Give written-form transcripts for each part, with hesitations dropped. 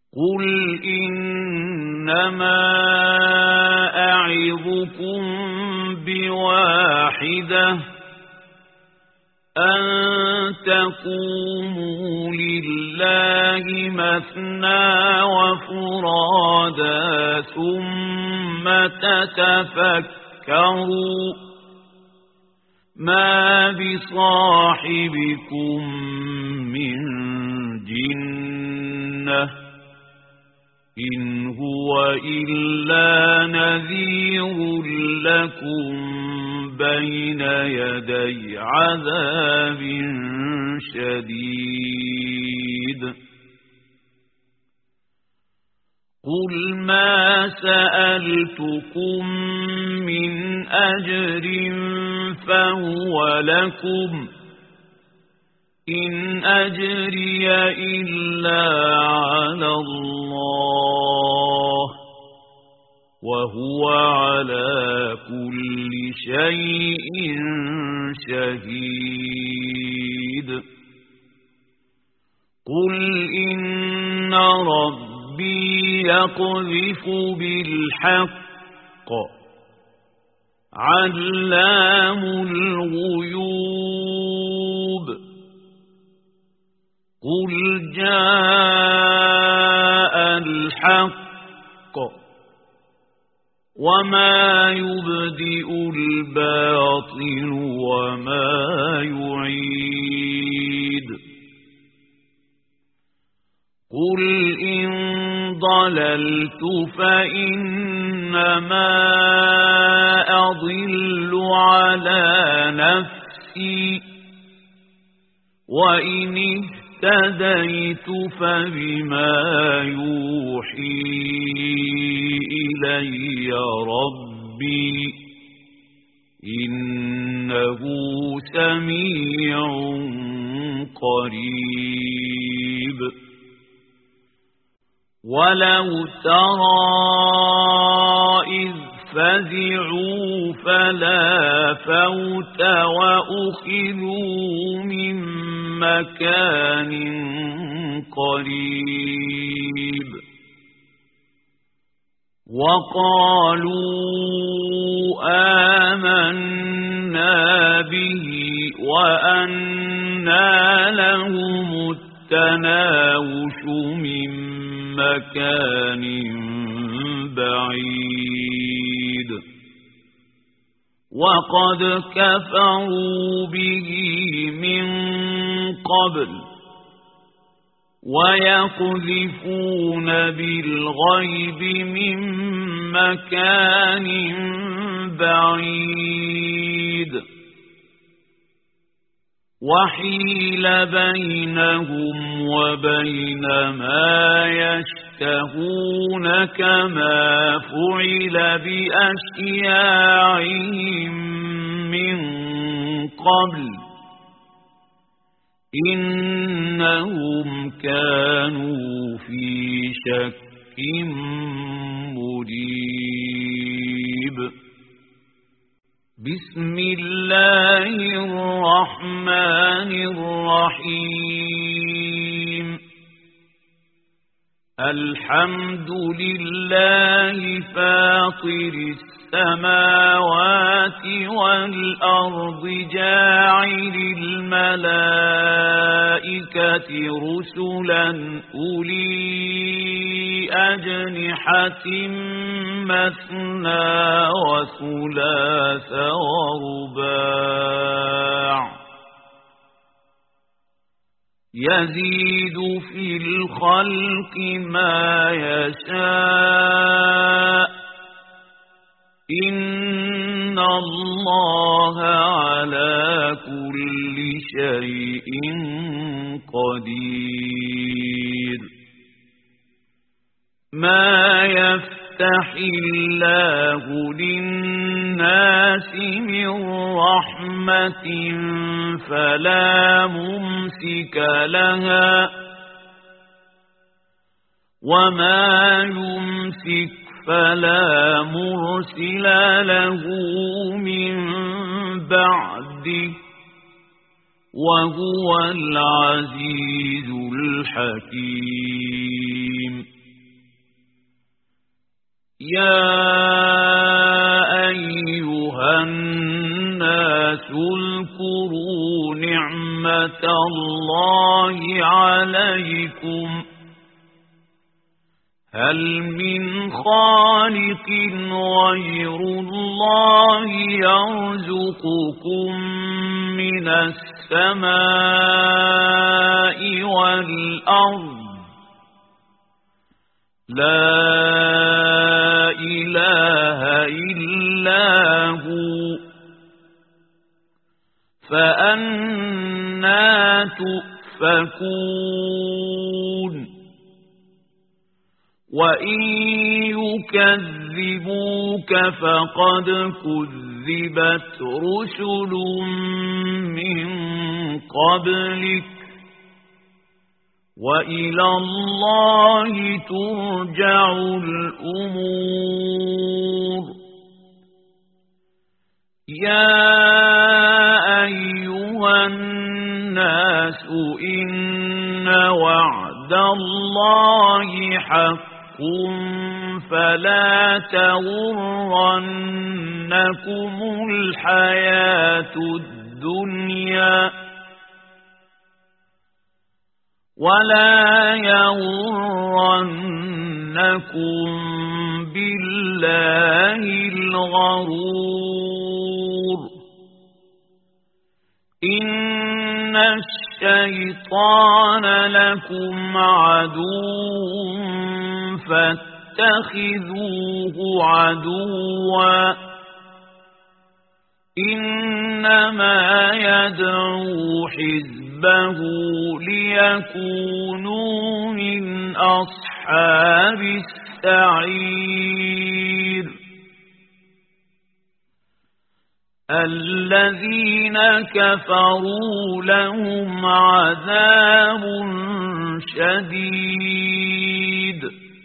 قل إنما أعظكم بواحدة أن تقوموا لله مثنى وفرادا ثم تتفكروا ما بصاحبكم من جنة إن هو إلا نذير لكم بين يدي عذاب شديد قل ما سألتكم من أجر فهو لكم إن أجري إلا على الله وهو على كل شيء شهيد قل إن ربي يقذف بالحق علام الغيوب قل جاء الحق وما يبدئ الباطل وما يعيد قل إن ضللت فإنما أضل على نفسي وإن اهتديت فبما يوحي إلي ربي إنه سميع قريب ولو ترى إذ فزعوا فلا فوت وأخذوا من مكان قريب وقالوا آمنا به وأنى لهم التناوش من مكان بعيد وقد كفروا به من قبل ويقذفون بالغيب من مكان بعيد وحيل بينهم وبين ما يشتهون كما فعل بأشياعهم من قبل إنهم كانوا في شك مريب بسم الله الرحمن الرحيم الحمد لله فاطر السماوات والأرض جاعل الملائكة رسلا أولي أجنحة مثنى وثلاث ورباع يزيد في الخلق ما يشاء إن الله على كل شيء قدير ما يفتح الله للناس من رحمة فلا ممسك لها وما يمسك فلا مرسل له من بعده وهو العزيز الحكيم يا أيها الناس اذكروا نعمة الله عليكم هل من خالق غير الله يرزقكم من السماء والأرض لا إله إلا هو فأنى تؤفكون وإن يكذبوك فقد كذبت رسل من قبلك وإلى الله ترجع الأمور يا أيها الناس إن وعد الله حق فلا تغرنكم الحياة الدنيا ولا يغرنكم بالله الغرور إن الشيطان لكم عدو فاتخذوه عدوا إنما يدعو حزبه ليكونوا من أصحاب السعير الذين كفروا لهم عذاب شديد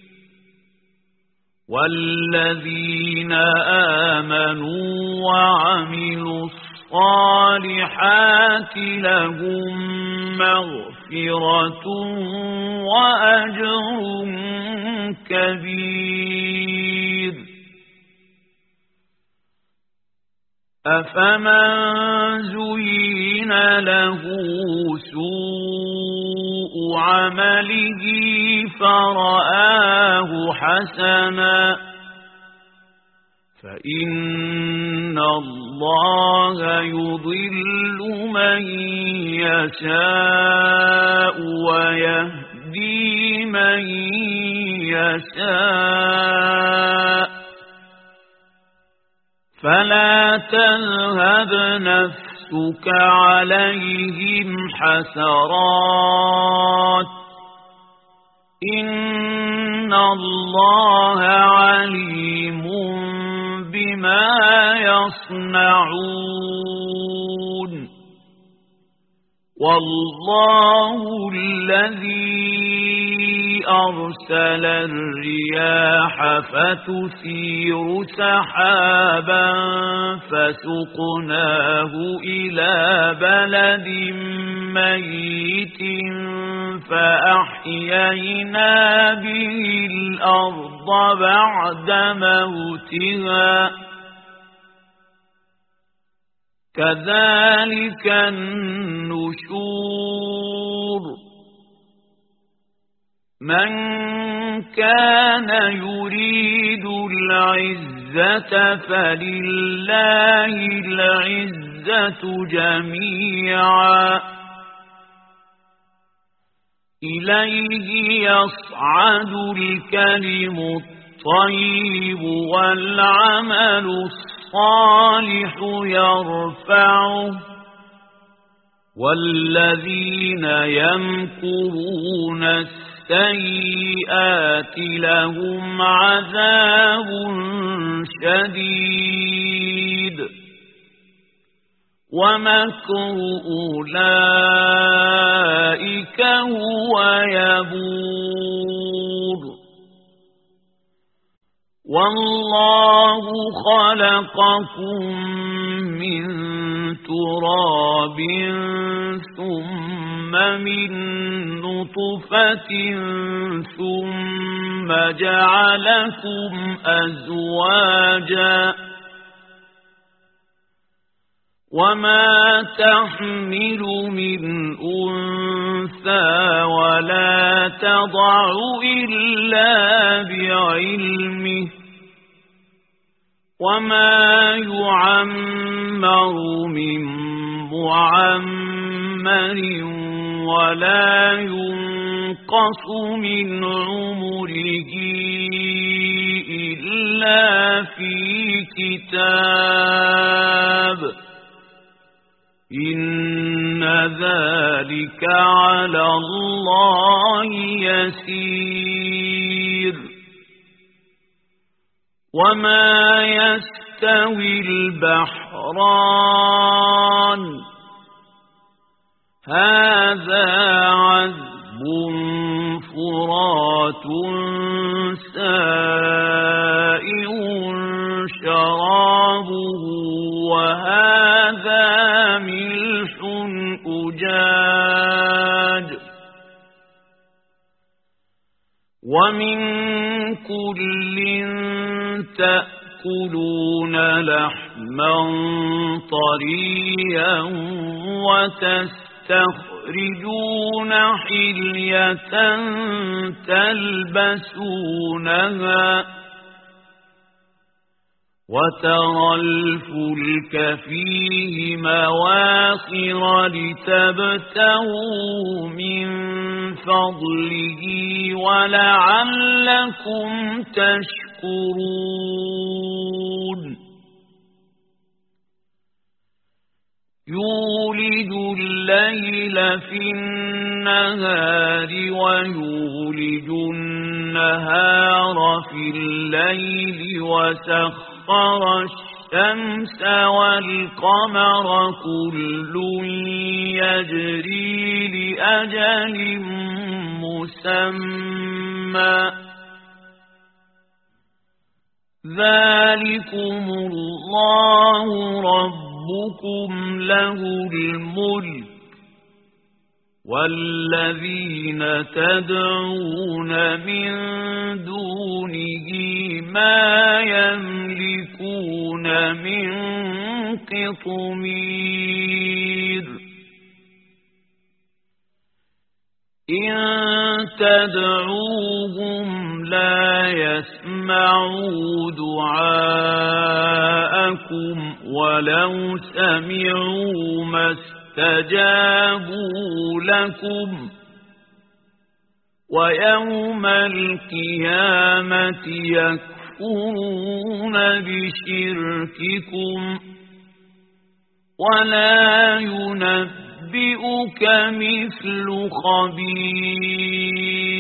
والذين آمنوا وعملوا الصالحات لهم مغفرة وأجر كبير أفمن زين له سوء عمله فرآه حسنا فإن الله يضل من يشاء ويهدي من يشاء فلا تذهب نفسك عليهم حسرات إن الله عليم بما يصنعون والله الذي أرسل الرياح فتثير سحابا فسقناه إلى بلد ميت فأحيينا به الأرض بعد موتها كذلك النشور من كان يريد العزة فلله العزة جميعا إليه يصعد الكلم الطيب والعمل الصالح يرفعه والذين يمكرون السيئات لهم عذاب شديد ومكر أولئك هو يبور والله خلقكم من تراب ثم من نطفة ثم ثم جعلكم أزواجا وما تحمل من أنثى ولا تضع إلا بعلمه وما يعمر من معمر ولا ينقص من عمره إلا في كتاب إن ذلك على الله يسير وما يستوي البحران هذا عذب فرات سائغ شرابه وهذا ملح أجاج ومن كل تأكلون لحما طريا وتستخرجون حلية تلبسونها وترى الفلك فيه مواخر لتبتغوا من فضله ولعلكم تشكرون يولج الليل في النهار ويولج النهار في الليل وسخر الشمس والقمر كل يجري لأجل مسمى ذلكم الله ربكم له الملك والذين تدعون من دونه ما يملكون من قطمير إن تدعوهم لا يسمعوا دعاءكم ولو سمعوا ما استجابوا لكم ويوم القيامة يكفرون بشرككم ولا ينبئك مثل خبير